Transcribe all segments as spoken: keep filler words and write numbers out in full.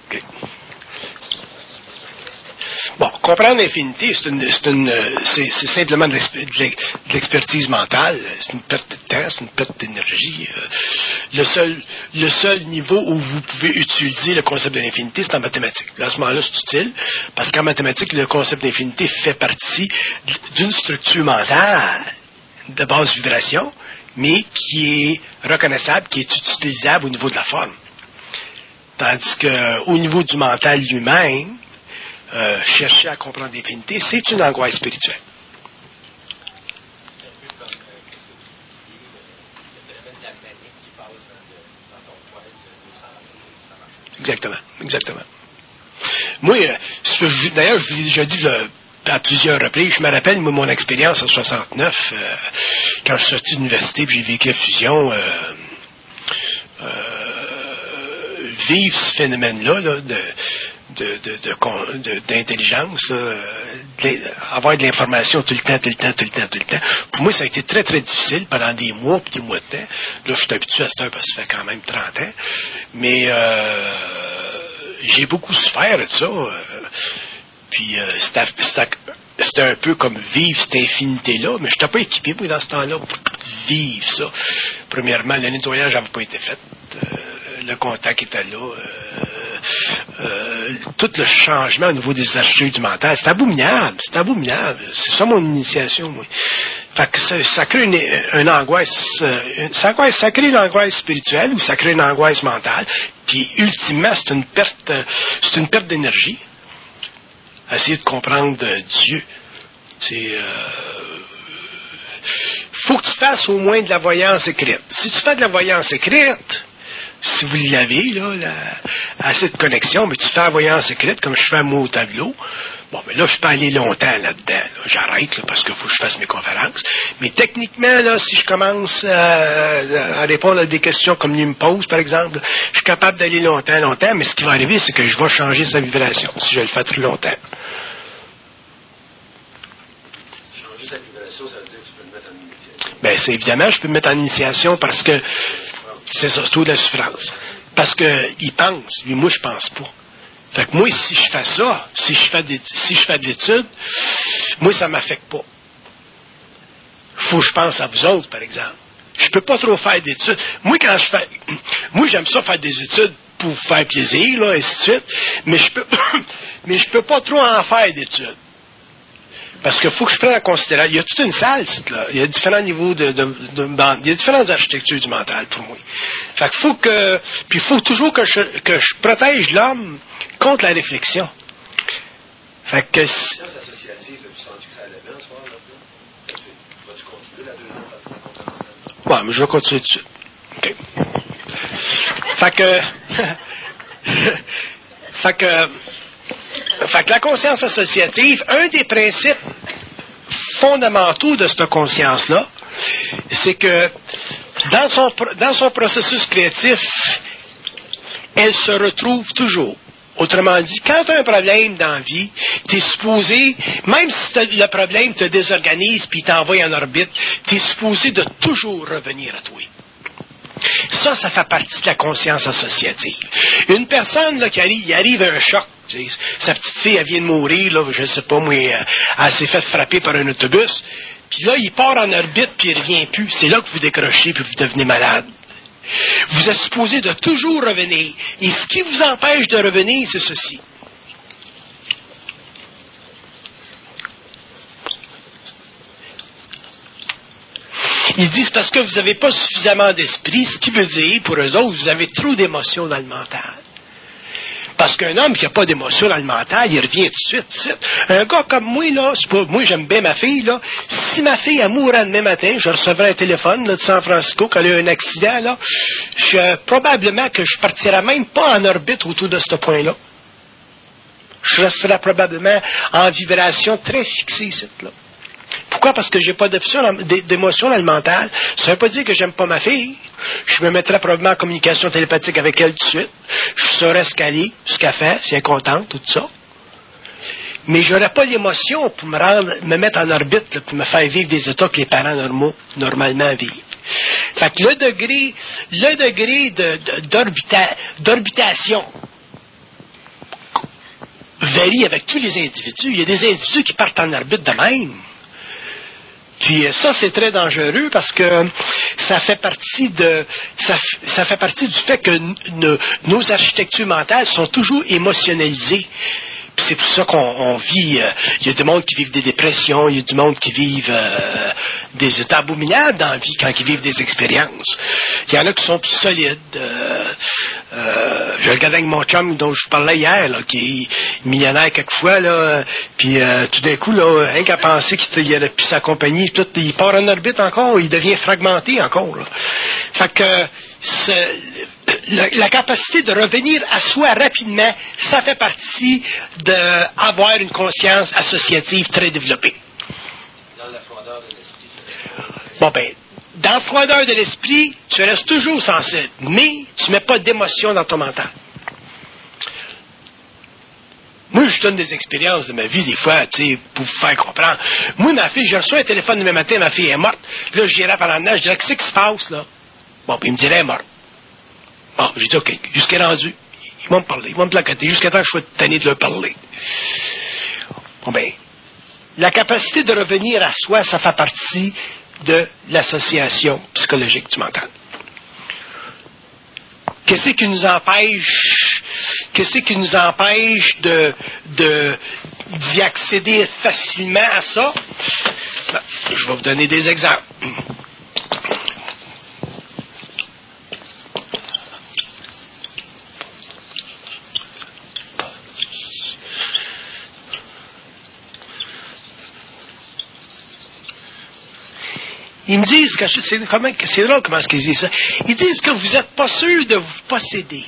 Okay. Bon, comprendre l'infinité, c'est, une, c'est, une, c'est, c'est simplement de, de l'expertise mentale. C'est une perte de temps, c'est une perte d'énergie. Le seul, le seul niveau où vous pouvez utiliser le concept de l'infinité, c'est en mathématiques. Là, à ce moment-là, c'est utile, parce qu'en mathématiques, le concept d'infinité fait partie d'une structure mentale de basse vibration, mais qui est reconnaissable, qui est utilisable au niveau de la forme. Tandis qu'au niveau du mental lui-même, Euh, chercher à comprendre l'infinité, c'est une angoisse spirituelle. Exactement, exactement. Moi, euh, d'ailleurs, je vous l'ai déjà dit euh, à plusieurs reprises, je me rappelle, moi, mon expérience en soixante-neuf, euh, quand je suis sorti de l'université, puis j'ai vécu la fusion, euh, euh, vivre ce phénomène-là, là, de De, de, de, de, d'intelligence, là, de, avoir de l'information tout le temps, tout le temps, tout le temps, tout le temps. Pour moi, ça a été très, très difficile pendant des mois et des mois de temps. Là, je suis habitué à cette heure parce que ça fait quand même trente ans. Mais euh, j'ai beaucoup souffert de ça. Euh, puis euh, c'était, c'était, c'était un peu comme vivre cette infinité-là, mais je n'étais pas équipé, moi, dans ce temps-là, pour vivre ça. Premièrement, le nettoyage n'avait pas été fait. Euh, le contact était là. Euh, Euh, tout le changement au niveau des archives du mental, c'est abominable, c'est abominable. C'est ça mon initiation, moi. Fait que ça, ça crée une, une angoisse, une, ça, ça crée une angoisse spirituelle ou ça crée une angoisse mentale, puis ultimement, c'est une perte, c'est une perte d'énergie. Essayer de comprendre Dieu. C'est, euh, faut que tu fasses au moins de la voyance écrite. Si tu fais de la voyance écrite, si vous l'avez, là, la, assez de connexion, mais tu fais la voyance écrite, comme je fais moi au tableau. Bon, mais là, je peux aller longtemps là-dedans. Là. J'arrête, là, parce qu'il faut que je fasse mes conférences. Mais techniquement, là, si je commence à, à répondre à des questions comme lui me pose, par exemple, je suis capable d'aller longtemps, longtemps, mais ce qui va arriver, c'est que je vais changer sa vibration, si je le fais trop longtemps. Changer sa vibration, ça veut dire que tu peux le mettre en initiation. Bien, c'est évidemment, je peux me mettre en initiation parce que c'est ça, c'est tout de la souffrance. Parce qu'il pense, mais moi, je pense pas. Fait que moi, si je fais ça, si je fais, des, si je fais de l'étude, moi, ça ne m'affecte pas. Faut que je pense à vous autres, par exemple. Je peux pas trop faire d'études. Moi, quand je fais... Moi, j'aime ça faire des études pour vous faire plaisir, là, ainsi de suite. Mais je peux mais je peux pas trop en faire d'études. Parce qu'il faut que je prenne en considération. Il y a toute une salle, là. Il y a différents niveaux de, de, de, de il y a différentes architectures du mental pour moi. Fait qu'il faut que, puis il faut toujours que je, que je protège l'homme contre la réflexion. Fait que. La science associative, tu sens que ça allait bien, ce soir-là? Vas-tu continuer la deuxième partie? Ouais, mais je vais continuer tout de suite. OK. Fait que. fait que. Fait que la conscience associative, un des principes fondamentaux de cette conscience-là, c'est que dans son, dans son processus créatif, elle se retrouve toujours. Autrement dit, quand tu as un problème dans la vie, tu es supposé, même si le problème te désorganise puis t'envoie en orbite, tu es supposé de toujours revenir à toi. Ça, ça fait partie de la conscience associative. Une personne là, qui arrive, il arrive à un choc, tu sais, sa petite fille, elle vient de mourir, là, je ne sais pas, moi, elle, elle s'est fait frapper par un autobus, puis là, il part en orbite, puis il ne revient plus. C'est là que vous décrochez, puis vous devenez malade. Vous êtes supposé de toujours revenir. Et ce qui vous empêche de revenir, c'est ceci. Ils disent parce que vous n'avez pas suffisamment d'esprit, ce qui veut dire, pour eux autres, vous avez trop d'émotions dans le mental. Parce qu'un homme qui n'a pas d'émotions dans le mental, il revient tout de suite, tout de suite. Un gars comme moi, là, c'est pas, moi j'aime bien ma fille, là, si ma fille elle mourrait demain matin, je recevrais un téléphone là, de San Francisco, qu'elle a eu un accident, là, je, probablement que je partirais même pas en orbite autour de ce point-là. Je resterais probablement en vibration très fixée ici, là. Pourquoi? Parce que j'ai pas d'émotion dans le mental. Ça ne veut pas dire que j'aime pas ma fille. Je me mettrais probablement en communication télépathique avec elle tout de suite. Je saurais ce qu'elle est, ce qu'elle fait, si elle est contente, tout ça. Mais je n'aurais pas l'émotion pour me rendre, me mettre en orbite, là, pour me faire vivre des états que les parents normaux, normalement, vivent. Fait que le degré, le degré de, de, d'orbita, d'orbitation varie avec tous les individus. Il y a des individus qui partent en arbitre de même. Puis ça, c'est très dangereux parce que ça fait partie de ça, ça fait partie du fait que nos, nos architectures mentales sont toujours émotionnalisées. Puis c'est pour ça qu'on on vit, euh, il y a du monde qui vivent des dépressions, il y a du monde qui vivent euh, des états abominables dans la vie quand ils vivent des expériences. Il y en a qui sont plus solides. Euh, euh, je regardais avec mon chum dont je parlais hier, là, qui est millionnaire quelquefois, là, puis euh, tout d'un coup, là, rien qu'à penser qu'il n'aurait plus sa compagnie, tout, il part en orbite encore, il devient fragmenté encore. Là. Fait que c'est, la, la capacité de revenir à soi rapidement, ça fait partie d'avoir une conscience associative très développée. Dans la froideur de l'esprit. Bon ben, dans la froideur de l'esprit, tu restes toujours sensible, mais tu ne mets pas d'émotion dans ton mental. Moi, je donne des expériences de ma vie, des fois, tu sais, pour vous faire comprendre. Moi, ma fille, j'ai reçu un téléphone demain matin, ma fille est morte. Là, j'irai par la neige, je dirais, qu'est-ce qui se passe, là? Bon, puis il me dirait, elle est morte. Bon, j'ai dit, OK, jusqu'à rendu. Ils vont me parler, ils vont me placoter, jusqu'à temps que je sois tanné de leur parler. Bon, ben, la capacité de revenir à soi, ça fait partie de l'association psychologique du mental. Qu'est-ce qui nous empêche, qu'est-ce qui nous empêche de, de, d'y accéder facilement à ça? Ben, je vais vous donner des exemples. Ils me disent, que c'est, comment, c'est drôle comment est-ce qu'ils disent ça. Ils disent que vous n'êtes pas sûr de vous posséder.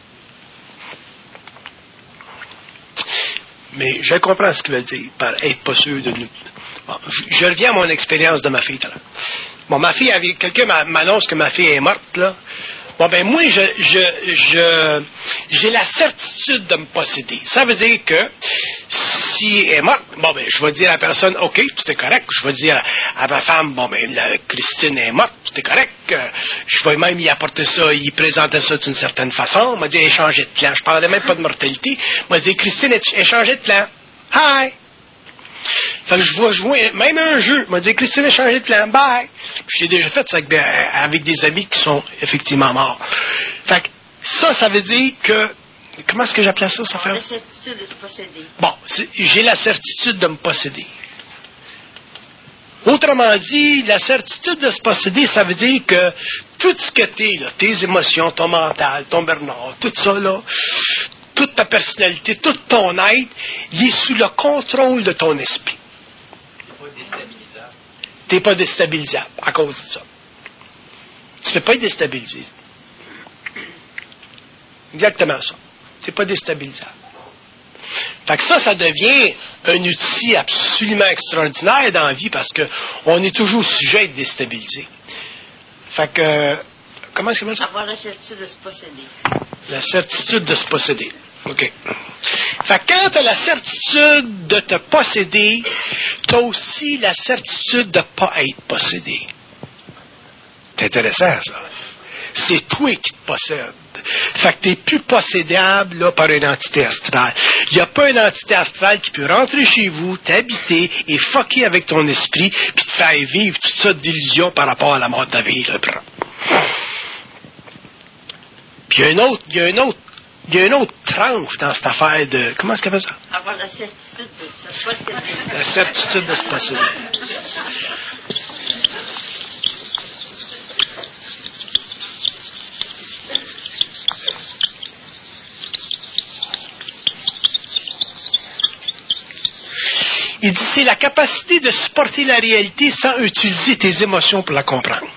Mais je comprends ce qu'ils veulent dire par être pas sûr de nous. Bon, je, je reviens à mon expérience de ma fille tout à l'heure. Bon, ma fille, avait, quelqu'un m'annonce que ma fille est morte, là. Bon, ben moi, je, je, je, j'ai la certitude de me posséder. Ça veut dire que si elle est morte, bon, ben, je vais dire à la personne, OK, tout est correct. Je vais dire à, à ma femme, bon, ben, la, Christine est morte, tout est correct. Je vais même y apporter ça, y présenter ça d'une certaine façon. On m'a dit, échanger de plan. Je parlais même pas de mortalité. On m'a dit, Christine, échanger de plan. Hi! Fait que je vais jouer même un jeu. Il m'a dit, Christine a changé de plan. Bye. Puis je l'ai déjà fait ça avec, avec des amis qui sont effectivement morts. Fait que ça, ça veut dire que... Comment est-ce que j'appelais ça, ça fait? La certitude de se posséder. Bon, j'ai la certitude de me posséder. Autrement dit, la certitude de se posséder, ça veut dire que tout ce que t'es, là, tes émotions, ton mental, ton Bernard, tout ça, là, toute ta personnalité, tout ton être, il est sous le contrôle de ton esprit. C'est pas déstabilisable. T'es pas déstabilisable à cause de ça. Tu ne peux pas être déstabilisé. Exactement ça. T'es pas déstabilisable. Fait que ça, ça devient un outil absolument extraordinaire dans la vie parce que on est toujours sujet à être déstabilisé. Fait que, comment est-ce que ça? Avoir la certitude de se posséder. La certitude de se posséder. OK. Fait que quand tu as la certitude de te posséder, tu as aussi la certitude de ne pas être possédé. C'est intéressant, ça. C'est toi qui te possèdes. Fait que tu n'es plus possédable là, par une entité astrale. Il n'y a pas une entité astrale qui peut rentrer chez vous, t'habiter et fucker avec ton esprit puis te faire vivre toute sorte d'illusions par rapport à la mort de ta vie. Là. Puis il y a une autre, il y a une autre, il y a une autre tranche dans cette affaire de... Comment est-ce qu'elle fait ça? Avoir la certitude de se posséder. La certitude de se posséder. Il dit, c'est la capacité de supporter la réalité sans utiliser tes émotions pour la comprendre.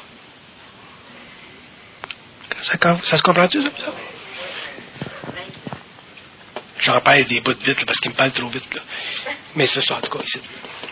Ça, ça se comprend-tu, ça? J'en perds des bouts de vite, là, parce qu'il me parle trop vite, là. Mais c'est ça, en tout cas, ici.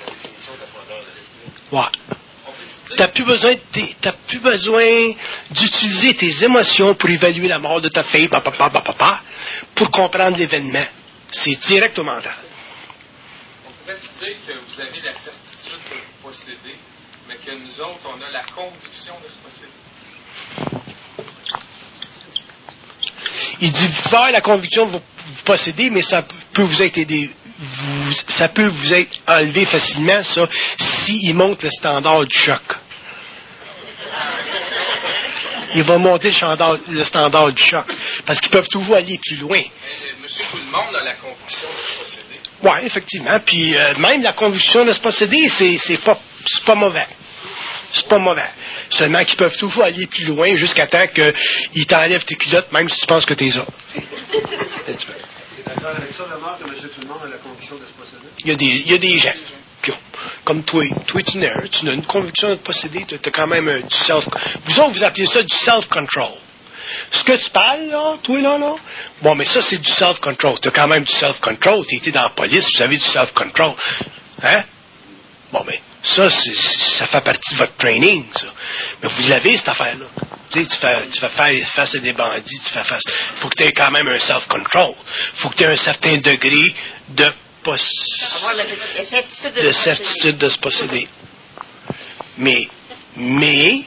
Ouais. T'as plus besoin, t'as plus besoin d'utiliser tes émotions pour évaluer la mort de ta fille, papa, papa, papa, pour comprendre l'événement. C'est direct au mental. Pourrais-tu dire que vous avez la certitude de vous posséder, mais que nous autres, on a la conviction de se posséder? Il dit, vous avez la conviction de vous, vous possédez, mais ça peut vous être aidé. Vous, ça peut vous être enlevé facilement, ça, s'il monte le standard du choc. Il va monter le standard, le standard du choc. Parce qu'ils peuvent toujours aller plus loin. Mais, monsieur, tout le monde a la conviction de se posséder. Oui, effectivement. Puis euh, même la conviction de se posséder, c'est, c'est pas c'est pas mauvais. C'est pas mauvais. Seulement qu'ils peuvent toujours aller plus loin jusqu'à temps qu'ils t'enlèvent tes culottes, même si tu penses que t'es ça. Tu es d'accord avec ça, Lamar, que monsieur tout le monde a la conviction de se posséder? Il y a des, il y a des gens qui ont, comme toi, toi tu n'as, tu as une conviction de te posséder, tu as quand même un, du self... Vous autres, vous appelez ça du self-control. Ce que tu parles, là, toi, là, là, bon, mais ça, c'est du self-control. Tu as quand même du self-control. Tu étais dans la police, vous avez du self-control. Hein? Bon, mais ça, c'est, ça fait partie de votre training, ça. Mais vous l'avez, cette affaire-là. Tu sais, tu fais, tu fais faire face à des bandits, tu fais face... Il faut que tu aies quand même un self-control. Il faut que tu aies un certain degré de poss... Avoir la, la certitude de, de certitude de se posséder. Mais, mais,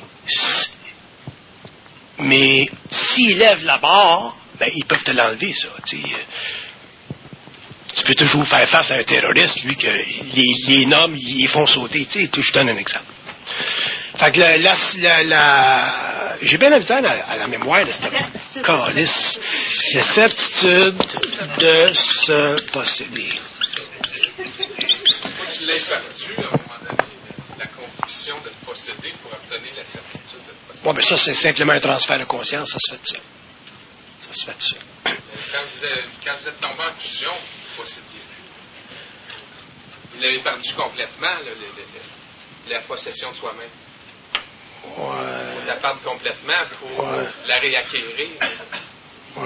mais, s'ils lèvent la barre, ben, ils peuvent te l'enlever, ça, tu sais. Tu peux toujours faire face à un terroriste, lui, que les, les normes, ils font sauter, tu sais. Je te donne un exemple. Fait que la, la, la, la j'ai bien la misère à, à la mémoire de cette calice. La certitude de se posséder. Tu l'as perdu, à un moment donné, la conviction de te posséder pour obtenir la certitude de te posséder. Bon, mais ça, c'est simplement un transfert de conscience, ça se fait de ça. Ça se fait de ça. Quand vous êtes, quand vous êtes tombé en fusion, vous ne possédiez plus. Vous l'avez perdu complètement, là, le, le, le, la possession de soi-même. Ouais. Vous la perdre complètement pour Ouais. la réacquérir. Ouais.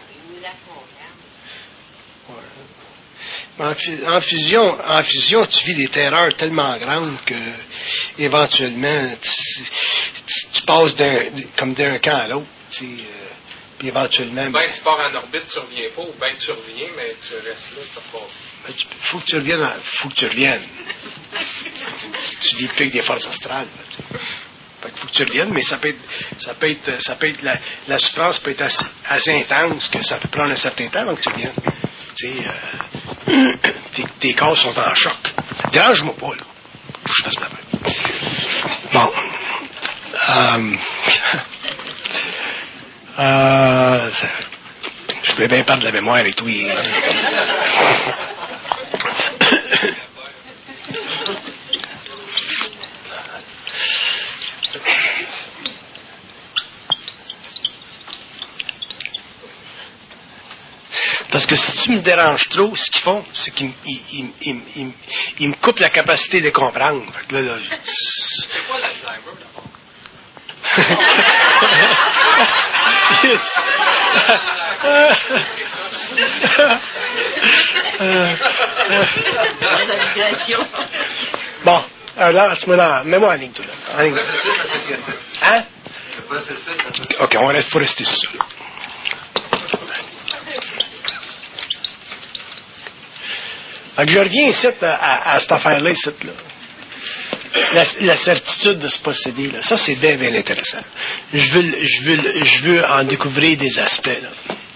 En, en, fusion, en fusion, tu vis des terreurs tellement grandes que, éventuellement, tu, tu, tu passes d'un, comme d'un camp à l'autre. Tu sais, euh, puis éventuellement. Ben, tu pars en orbite, tu reviens pas, ou ben tu reviens, mais tu restes là, tu repars. Ben, tu, faut que tu reviennes. Faut que tu reviennes. Tu vis plus avec des forces astrales. Là, tu sais. Fait qu'il faut que tu reviennes, mais ça peut être, ça peut être, ça peut être, la, la souffrance peut être assez, assez intense que ça peut prendre un certain temps avant que tu reviennes. Tu sais, euh, tes, tes corps sont en choc. Dérange-moi pas, là. Faut que je fasse ma main. Bon. Euh, euh, ça, je peux bien perdre la mémoire avec toi. Parce que si tu me déranges trop, ce qu'ils font, c'est qu'ils ils, ils, ils, ils, ils me coupent la capacité de comprendre. Fait que là, là, c'est quoi l'Alzheimer, d'abord? Bon, alors, tu me l'as, mets-moi en ligne, tout là. En ligne. Hein? Ok, on va faut rester sur ça. Fait que je reviens ici à, à, à cette affaire-là, ici, là. La, la certitude de se posséder, là. Ça, c'est bien, bien intéressant. Je veux, je veux, je veux en découvrir des aspects, là.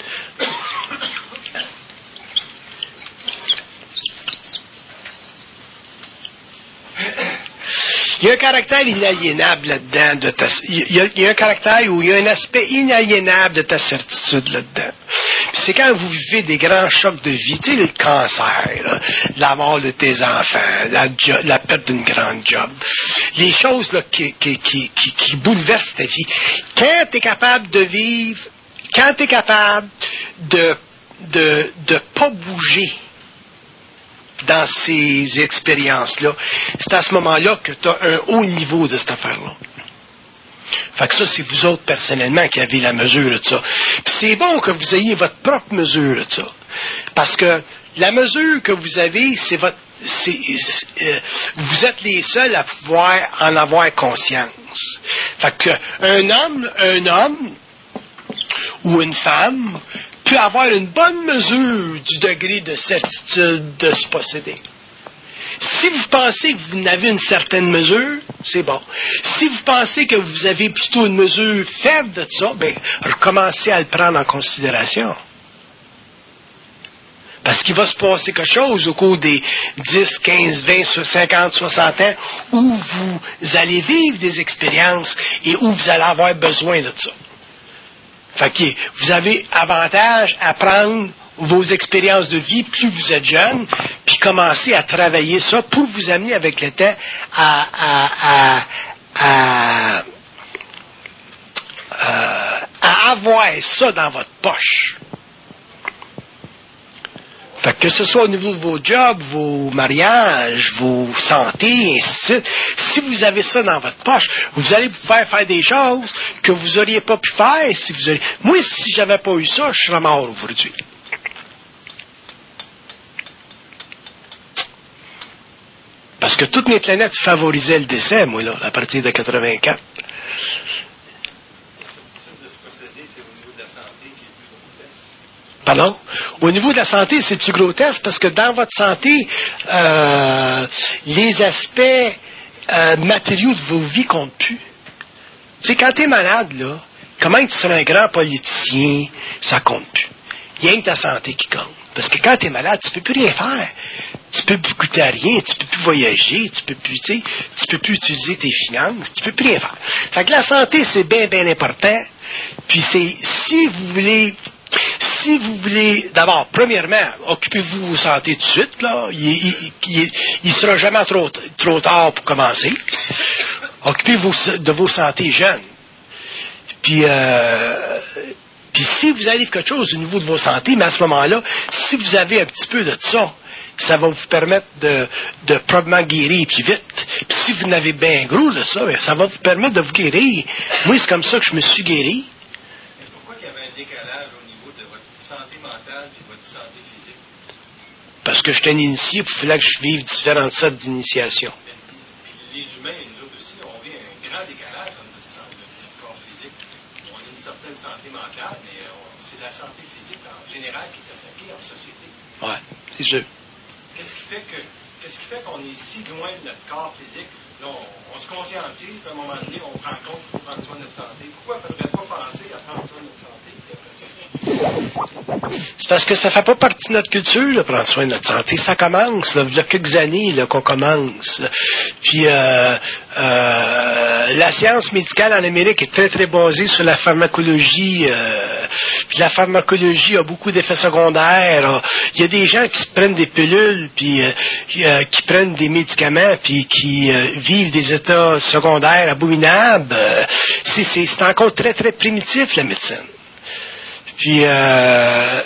Il y a un caractère inaliénable là-dedans de ta, il y a, il y a un caractère où il y a un aspect inaliénable de ta certitude là-dedans. Puis c'est quand vous vivez des grands chocs de vie, tu sais, le cancer, là, la mort de tes enfants, la, jo- la perte d'une grande job, les choses là, qui, qui, qui, qui, qui bouleversent ta vie. Quand tu es capable de vivre, quand tu es capable de de de pas bouger dans ces expériences-là, c'est à ce moment-là que tu as un haut niveau de cette affaire-là. Fait que ça, c'est vous autres, personnellement, qui avez la mesure de ça. Puis c'est bon que vous ayez votre propre mesure de ça. Parce que la mesure que vous avez, c'est votre... C'est, c'est, euh, vous êtes les seuls à pouvoir en avoir conscience. Fait que un homme, un homme ou une femme peut avoir une bonne mesure du degré de certitude de se posséder. Si vous pensez que vous n'avez une certaine mesure, c'est bon. Si vous pensez que vous avez plutôt une mesure faible de ça, bien, recommencez à le prendre en considération. Parce qu'il va se passer quelque chose au cours des dix, quinze, vingt, cinquante, soixante ans où vous allez vivre des expériences et où vous allez avoir besoin de ça. Fait que vous avez avantage à prendre vos expériences de vie plus vous êtes jeune, puis commencer à travailler ça pour vous amener avec le temps à, à, à, à, à, à avoir ça dans votre poche. Fait que, que ce soit au niveau de vos jobs, vos mariages, vos santé, ainsi de suite, si vous avez ça dans votre poche, vous allez pouvoir faire des choses que vous n'auriez pas pu faire si vous auriez... Moi, si j'avais pas eu ça, je serais mort aujourd'hui. Parce que toutes mes planètes favorisaient le décès, moi, là, à partir de quatre-vingt-quatre. Pardon? Au niveau de la santé, c'est le plus gros test parce que dans votre santé, euh, les aspects euh, matériaux de vos vies comptent plus. Tu sais, quand tu es malade, là, comment tu seras un grand politicien, ça compte plus. Il y a que ta santé qui compte. Parce que quand tu es malade, tu peux plus rien faire. Tu peux plus goûter à rien, tu peux plus voyager, tu peux plus, tu sais, tu peux plus utiliser tes finances, tu peux plus rien faire. Fait que la santé, c'est bien, bien important. Puis c'est, si vous voulez, si vous voulez, d'abord, premièrement, occupez-vous de vos santé tout de suite, là. Il, il, il, il sera jamais trop, trop tard pour commencer. Occupez-vous de vos santé jeunes. Puis, euh, puis si vous arrive quelque chose au niveau de vos santé, mais à ce moment-là, si vous avez un petit peu de ça, ça va vous permettre de, de probablement guérir plus vite. Puis si vous n'avez bien gros de ça, ça va vous permettre de vous guérir. Moi, c'est comme ça que je me suis guéri. Mais pourquoi il y avait un décalage au niveau de votre santé mentale et de votre santé physique? Parce que j'étais un initié, puis il fallait que je vive différentes sortes d'initiations. Puis les humains, nous autres aussi, on vit un grand décalage dans notre, santé, notre corps physique. On a une certaine santé mentale, mais on, c'est la santé physique en général qui est attaquée en société. Ouais, c'est sûr. Qu'est-ce qui fait que qu'est-ce qui fait qu'on est si loin de notre corps physique? Là, on, on se conscientise, puis à un moment donné, on prend compte qu'il faut prendre soin de notre santé. Pourquoi il ne faudrait pas penser à prendre soin de notre santé? C'est parce que ça ne fait pas partie de notre culture, de prendre soin de notre santé. Ça commence, là, il y a quelques années là, qu'on commence. Là. Puis euh, euh, la science médicale en Amérique est très, très basée sur la pharmacologie. Euh, puis la pharmacologie a beaucoup d'effets secondaires. Il y a des gens qui se prennent des pilules, puis euh, qui, euh, qui prennent des médicaments, puis qui euh, vivent des états secondaires abominables. Euh, c'est, c'est, c'est encore très, très primitif, la médecine. Puis, euh,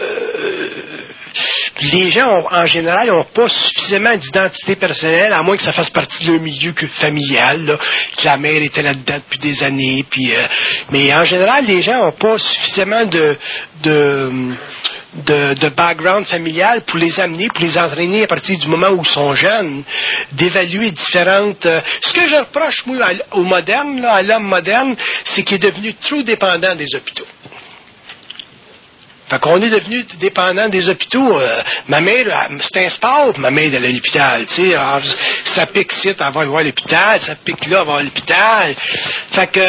les gens, ont, en général, n'ont pas suffisamment d'identité personnelle, à moins que ça fasse partie de leur milieu familial, là, que la mère était là-dedans depuis des années. Puis, euh, mais en général, les gens n'ont pas suffisamment de, de, de, de background familial pour les amener, pour les entraîner à partir du moment où ils sont jeunes, d'évaluer différentes... Euh, ce que je reproche, moi, au moderne, là, à l'homme moderne, c'est qu'il est devenu trop dépendant des hôpitaux. Fait qu'on est devenu dépendant des hôpitaux. Euh, ma mère, c'est un sport, ma mère d'aller à l'hôpital. Tu sais, ça pique ici, elle va voir l'hôpital, ça pique là, elle va voir l'hôpital. Fait que,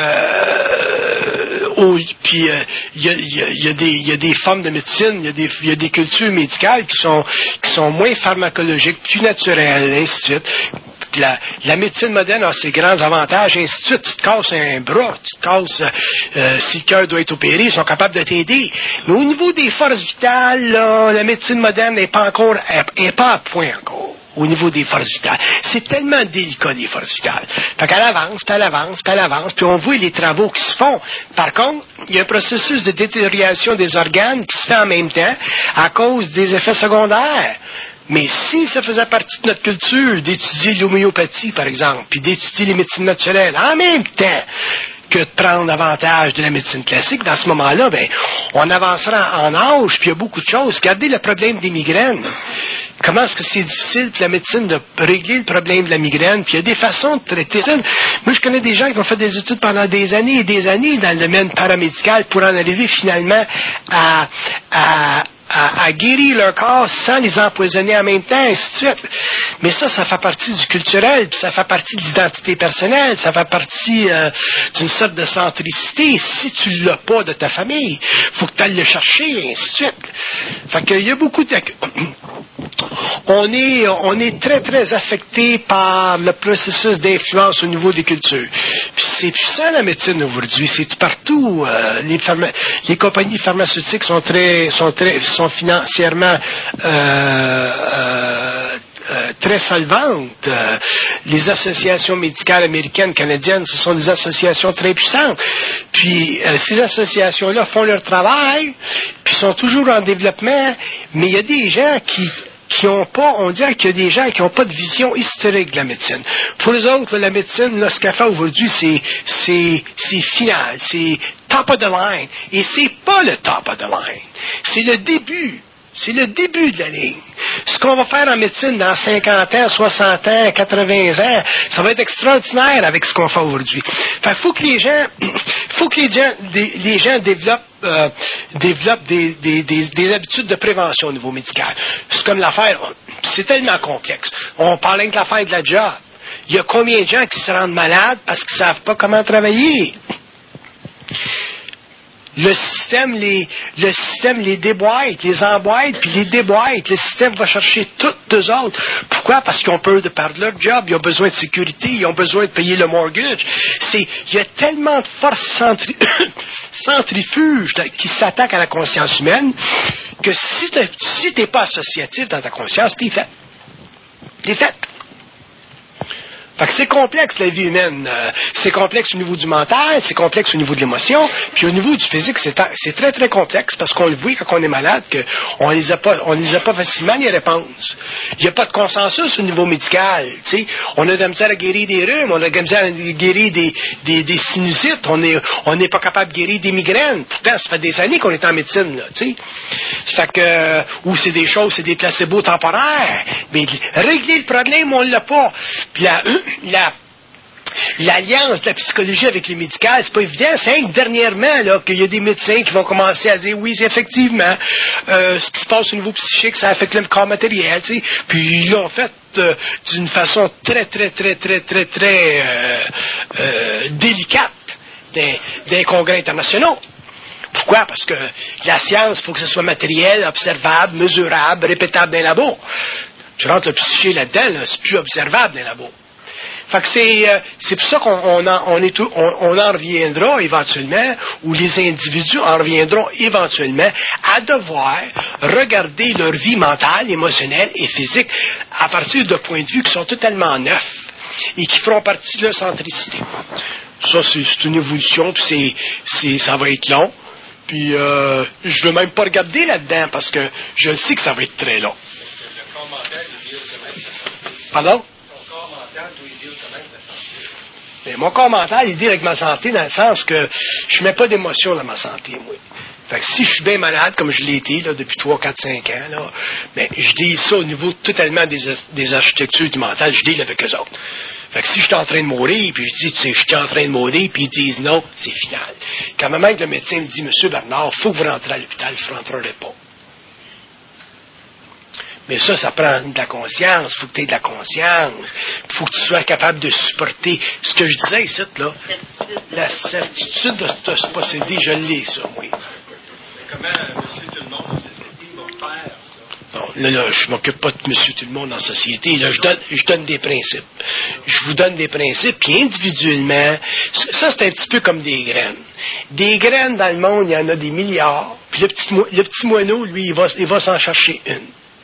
euh, oh, puis il euh, y, a, y, a, y, a des, y a des formes de médecine, il y a des, y a des cultures médicales qui sont, qui sont moins pharmacologiques, plus naturelles, et ainsi de suite. La, la médecine moderne a ses grands avantages, et ainsi de suite. Tu te casses un bras, tu te casses, euh, si le cœur doit être opéré, ils sont capables de t'aider. Mais au niveau des forces vitales, là, la médecine moderne n'est pas encore, n'est pas à point encore, au niveau des forces vitales. C'est tellement délicat, les forces vitales. Fait qu'elle avance, puis elle avance, puis elle avance, puis on voit les travaux qui se font. Par contre, il y a un processus de détérioration des organes qui se fait en même temps à cause des effets secondaires. Mais si ça faisait partie de notre culture d'étudier l'homéopathie, par exemple, puis d'étudier les médecines naturelles en même temps que de prendre avantage de la médecine classique, dans ce moment-là, ben, on avancera en âge, puis il y a beaucoup de choses. Regardez le problème des migraines. Comment est-ce que c'est difficile pour la médecine de régler le problème de la migraine, puis il y a des façons de traiter ça. Moi, je connais des gens qui ont fait des études pendant des années et des années dans le domaine paramédical pour en arriver finalement à... à À, à guérir leur corps sans les empoisonner en même temps, et ainsi de suite. Mais ça, ça fait partie du culturel, puis ça fait partie de l'identité personnelle, ça fait partie euh, d'une sorte de centricité. Si tu l'as pas de ta famille, faut que tu ailles le chercher, et ainsi de suite. Fait qu'il y a beaucoup de... On est, on est très, très affecté par le processus d'influence au niveau des cultures. Puis c'est puissant, la médecine, aujourd'hui. C'est partout. Euh, les, pharma... les compagnies pharmaceutiques sont très, sont très, sont financièrement, euh, euh, Euh, très solvantes. Euh, les associations médicales américaines, canadiennes, ce sont des associations très puissantes. Puis euh, ces associations-là font leur travail, puis sont toujours en développement, mais il y a des gens qui qui ont pas, on dirait qu'il y a des gens qui n'ont pas de vision historique de la médecine. Pour les autres, là, la médecine, là, ce qu'elle fait aujourd'hui, c'est, c'est, c'est final, c'est top of the line. Et c'est pas le top of the line. C'est le début. C'est le début de la ligne. Ce qu'on va faire en médecine dans cinquante ans, soixante ans, quatre-vingts ans, ça va être extraordinaire avec ce qu'on fait aujourd'hui. Fait qu'il faut que les gens, faut que les gens, des, les gens développent, euh, développent des, des, des, des habitudes de prévention au niveau médical. C'est comme l'affaire, c'est tellement complexe. On parle de l'affaire de la job. Il y a combien de gens qui se rendent malades parce qu'ils ne savent pas comment travailler? Le système les, le système les déboîte, les emboîte, puis les déboîte. Le système va chercher toutes deux autres. Pourquoi? Parce qu'ils ont peur de perdre leur job, ils ont besoin de sécurité, ils ont besoin de payer le mortgage. C'est, il y a tellement de forces centri- centrifuges qui s'attaquent à la conscience humaine que si tu si t'es pas associatif dans ta conscience, t'es fait. T'es fait. Fait que c'est complexe, la vie humaine. Euh, c'est complexe au niveau du mental, c'est complexe au niveau de l'émotion, puis au niveau du physique, c'est, c'est très, très complexe, parce qu'on le voit quand on est malade, qu'on les a pas, on les a pas facilement, les réponses. Il n'y a pas de consensus au niveau médical, tu sais. On a de la misère à guérir des rhumes, on a de la misère à guérir des, des, des sinusites, on est, on n'est pas capable de guérir des migraines. Pourtant, ça fait des années qu'on est en médecine, là, tu sais. Fait que, euh, ou c'est des choses, c'est des placebos temporaires. Mais régler le problème, on l'a pas. Puis la, La, l'alliance de la psychologie avec les médicales, c'est pas évident. C'est que dernièrement là, qu'il y a des médecins qui vont commencer à dire oui, c'est effectivement, euh, ce qui se passe au niveau psychique, ça affecte le corps matériel, tu sais. Puis ils l'ont fait euh, d'une façon très, très, très, très, très, très euh, euh, délicate dans des congrès internationaux. Pourquoi? Parce que la science, il faut que ce soit matériel, observable, mesurable, répétable dans les labos. Tu rentres le psyché là-dedans, là, c'est plus observable dans les labos. Fait que c'est, euh, c'est pour ça qu'on on en, on est tout, on, on en reviendra éventuellement, ou les individus en reviendront éventuellement à devoir regarder leur vie mentale, émotionnelle et physique à partir de points de vue qui sont totalement neufs et qui feront partie de leur centricité. Ça, c'est, c'est une évolution, puis c'est, c'est, ça va être long. Puis euh, je veux même pas regarder là-dedans parce que je sais que ça va être très long. Le corps mental, il dit quand même. Pardon? Ton corps mental doit dire quand même ta santé. Mais mon corps mental, il dit avec ma santé dans le sens que je mets pas d'émotion dans ma santé, moi. Fait que si je suis bien malade, comme je l'ai été là, depuis trois, quatre, cinq ans, là, ben, je dis ça au niveau totalement des, des architectures du mental, je dis avec eux autres. Fait que si je suis en train de mourir, puis je dis, tu sais, je suis en train de mourir, puis ils disent non, c'est final. Quand même le médecin me dit, Monsieur Bernard, il faut que vous rentrez à l'hôpital, je ne rentrerai pas. Mais ça, ça prend de la conscience, il faut que tu aies de la conscience, il faut que tu sois capable de supporter ce que je disais ici, là. Certitude. La certitude de te se posséder, je l'ai, ça, oui. Mais comment Monsieur Tout-le-Monde de société va faire ça? Non, là, là, je m'occupe pas de Monsieur Tout-le-Monde en société. Là, je donne, je donne des principes. Je vous donne des principes, puis individuellement, ça, c'est un petit peu comme des graines. Des graines dans le monde, il y en a des milliards, puis le petit, le petit moineau, lui, il va, il va s'en chercher une.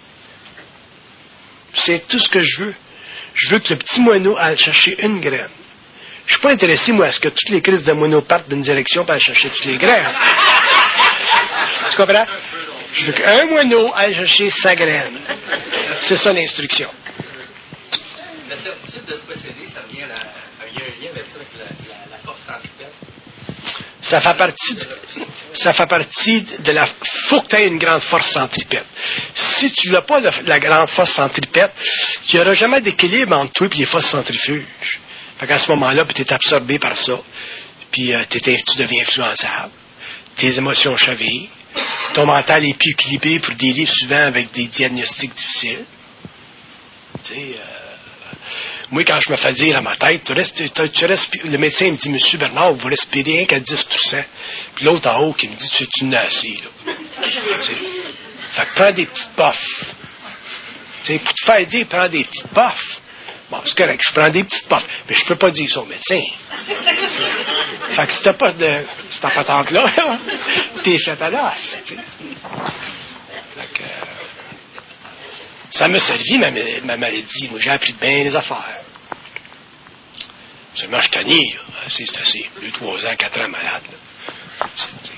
C'est tout ce que je veux. Je veux que le petit moineau aille chercher une graine. Je suis pas intéressé, moi, à ce que toutes les crises de moineaux partent d'une direction pour aller chercher toutes les graines. Tu comprends? Je veux qu'un moineau aille chercher sa graine. C'est ça l'instruction. La certitude de se posséder, ça vient la, il y a un lien avec ça, avec la, la, la force centripète. Ça fait partie de, ça fait partie de la... faut que tu aies une grande force centripète. Si tu n'as pas la, la grande force centripète, il n'y aura jamais d'équilibre entre toi et les forces centrifuges. Fait qu'à ce moment-là, tu es absorbé par ça. Puis euh, tu deviens influençable. Tes émotions chavirent. Ton mental est plus équilibré pour des livres souvent avec des diagnostics difficiles. Tu sais... Euh, Moi, quand je me fais dire à ma tête, tu restes, tu, tu restes, le médecin me dit, Monsieur Bernard, vous respirez rien qu'à dix pour cent. Puis l'autre en haut qui me dit, tu es une assez, là. Fait que prends des petites puffs. Tu sais, pour te faire dire, prends des petites puffs. Bon, c'est correct, je prends des petites puffs, mais je peux pas dire ça au médecin. Fait que si t'as pas de cette patente-là, t'es fait à l'os, tu sais. Fait que, ça m'a servi, ma, ma maladie. Moi, j'ai appris bien les affaires. Seulement, je suis tanné, là. C'est, c'est assez. Deux, trois ans, quatre ans malade, là. C'est, c'est...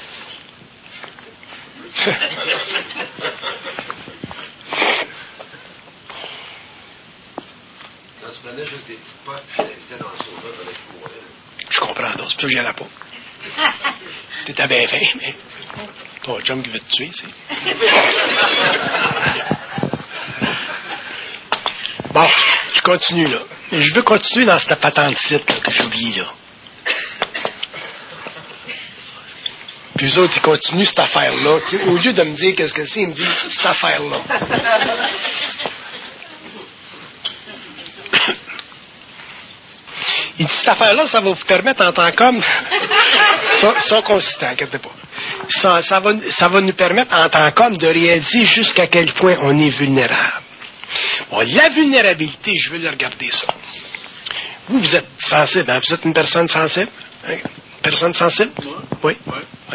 Quand tu prenais juste des petites potes, tu t'invitais dans le soda, t'allais te mourir. Je comprends, donc. C'est pour ça que j'y allais pas. T'étais bien fin, mais ton chum qui veut te tuer, c'est... Bon, je continue, là. Je veux continuer dans cette patente-site, là, que j'oublie, là. Puis eux autres, ils continuent cette affaire-là. Tu sais, au lieu de me dire qu'est-ce que c'est, ils me disent cette affaire-là. Il dit, cette affaire-là, ça va vous permettre en tant qu'homme, sont, sont consistants, inquiétez pas. Ça, ça, va, ça va nous permettre en tant qu'homme de réaliser jusqu'à quel point on est vulnérable. Bon, la vulnérabilité, je veux le regarder ça. Vous, vous êtes sensible, hein? Vous êtes une personne sensible? Hein? Une personne sensible? Oui. Oui. Oui.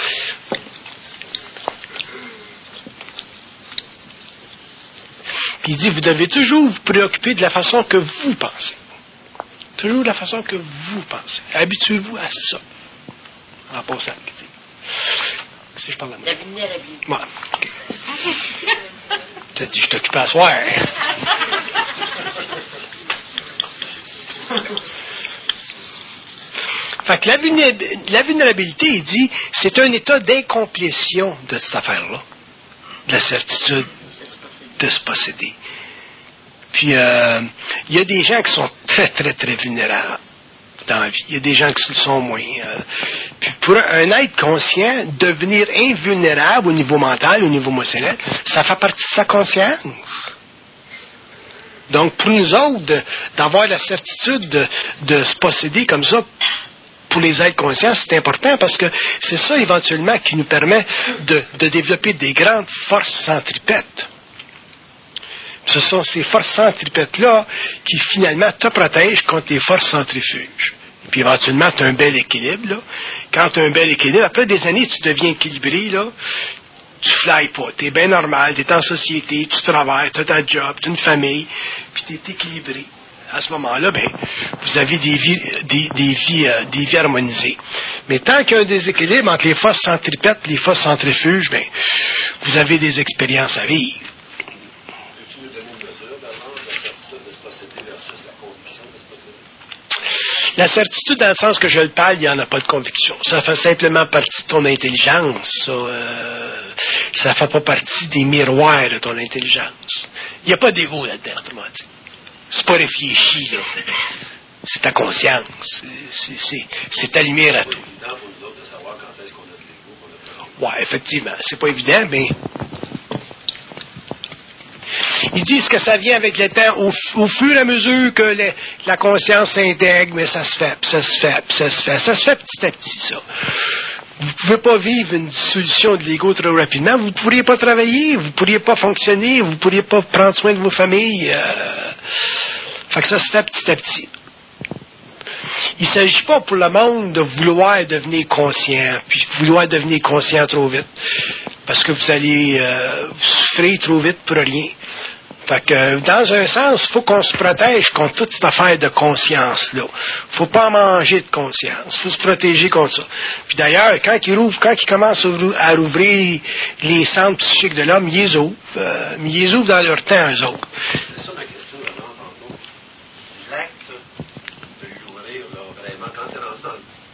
Puis il dit, vous devez toujours vous préoccuper de la façon que vous pensez. Toujours de la façon que vous pensez. Habituez-vous à ça. En passant. Si je parle à moi. La vulnérabilité. Voilà. OK. Tu as dit, je t'occupe à soir. Fait que la, vulnéra- la vulnérabilité, il dit, c'est un état d'incomplétion de cette affaire-là. De la certitude de se posséder. Puis, euh, il y a des gens qui sont très, très, très vulnérables dans la vie. Il y a des gens qui le sont moins. Euh, puis, pour un être conscient, devenir invulnérable au niveau mental, au niveau émotionnel, ça fait partie de sa conscience. Donc, pour nous autres, de, d'avoir la certitude de, de se posséder comme ça, pour les êtres conscients, c'est important parce que c'est ça, éventuellement, qui nous permet de, de développer des grandes forces centripètes. Ce sont ces forces centripètes-là qui, finalement, te protègent contre les forces centrifuges. Puis, éventuellement, tu as un bel équilibre, là. Quand tu as un bel équilibre, après des années, tu deviens équilibré, là. Tu flyes pas. Tu es bien normal, tu es en société, tu travailles, tu as ta job, tu as une famille, puis tu es équilibré. À ce moment-là, ben, vous avez des vies, des, des vies, euh, des vies harmonisées. Mais tant qu'il y a un déséquilibre entre les forces centripètes et les forces centrifuges, ben, vous avez des expériences à vivre. Peux-tu nous donner une mesure d'avant de la certitude de se posséder versus la conviction de se posséder? La certitude, dans le sens que je le parle, il n'y en a pas de conviction. Ça fait simplement partie de ton intelligence. Ça euh, ça fait pas partie des miroirs de ton intelligence. Il n'y a pas d'ego là-dedans, autrement dit. C'est pas réfléchi, là. C'est ta conscience. C'est, c'est, c'est ta lumière à tout. C'est pas évident pour nous autres de savoir quand est-ce qu'on a de l'ego, qu'on a de l'ego. Ouais, effectivement. C'est pas évident, mais... Ils disent que ça vient avec le temps, au, au fur et à mesure que le, la conscience s'intègre, mais ça se fait, puis ça se fait, puis ça se fait. Ça se fait petit à petit, ça. Vous ne pouvez pas vivre une dissolution de l'ego trop rapidement. Vous ne pourriez pas travailler, vous ne pourriez pas fonctionner, vous ne pourriez pas prendre soin de vos familles. Euh... Fait que ça se fait petit à petit. Il ne s'agit pas pour le monde de vouloir devenir conscient, puis vouloir devenir conscient trop vite. Parce que vous allez euh, souffrir trop vite pour rien. Fait que, dans un sens, il faut qu'on se protège contre toute cette affaire de conscience-là. Faut pas manger de conscience. Faut se protéger contre ça. Puis d'ailleurs, quand il rouvre, quand il commence à rouvrir les centres psychiques de l'homme, ils les ouvrent. Euh, mais ils les ouvrent dans leur temps, eux autres. C'est ça ma question, vraiment, tantôt. L'acte de l'ouvrir, là, vraiment, quand t'es rendu dans le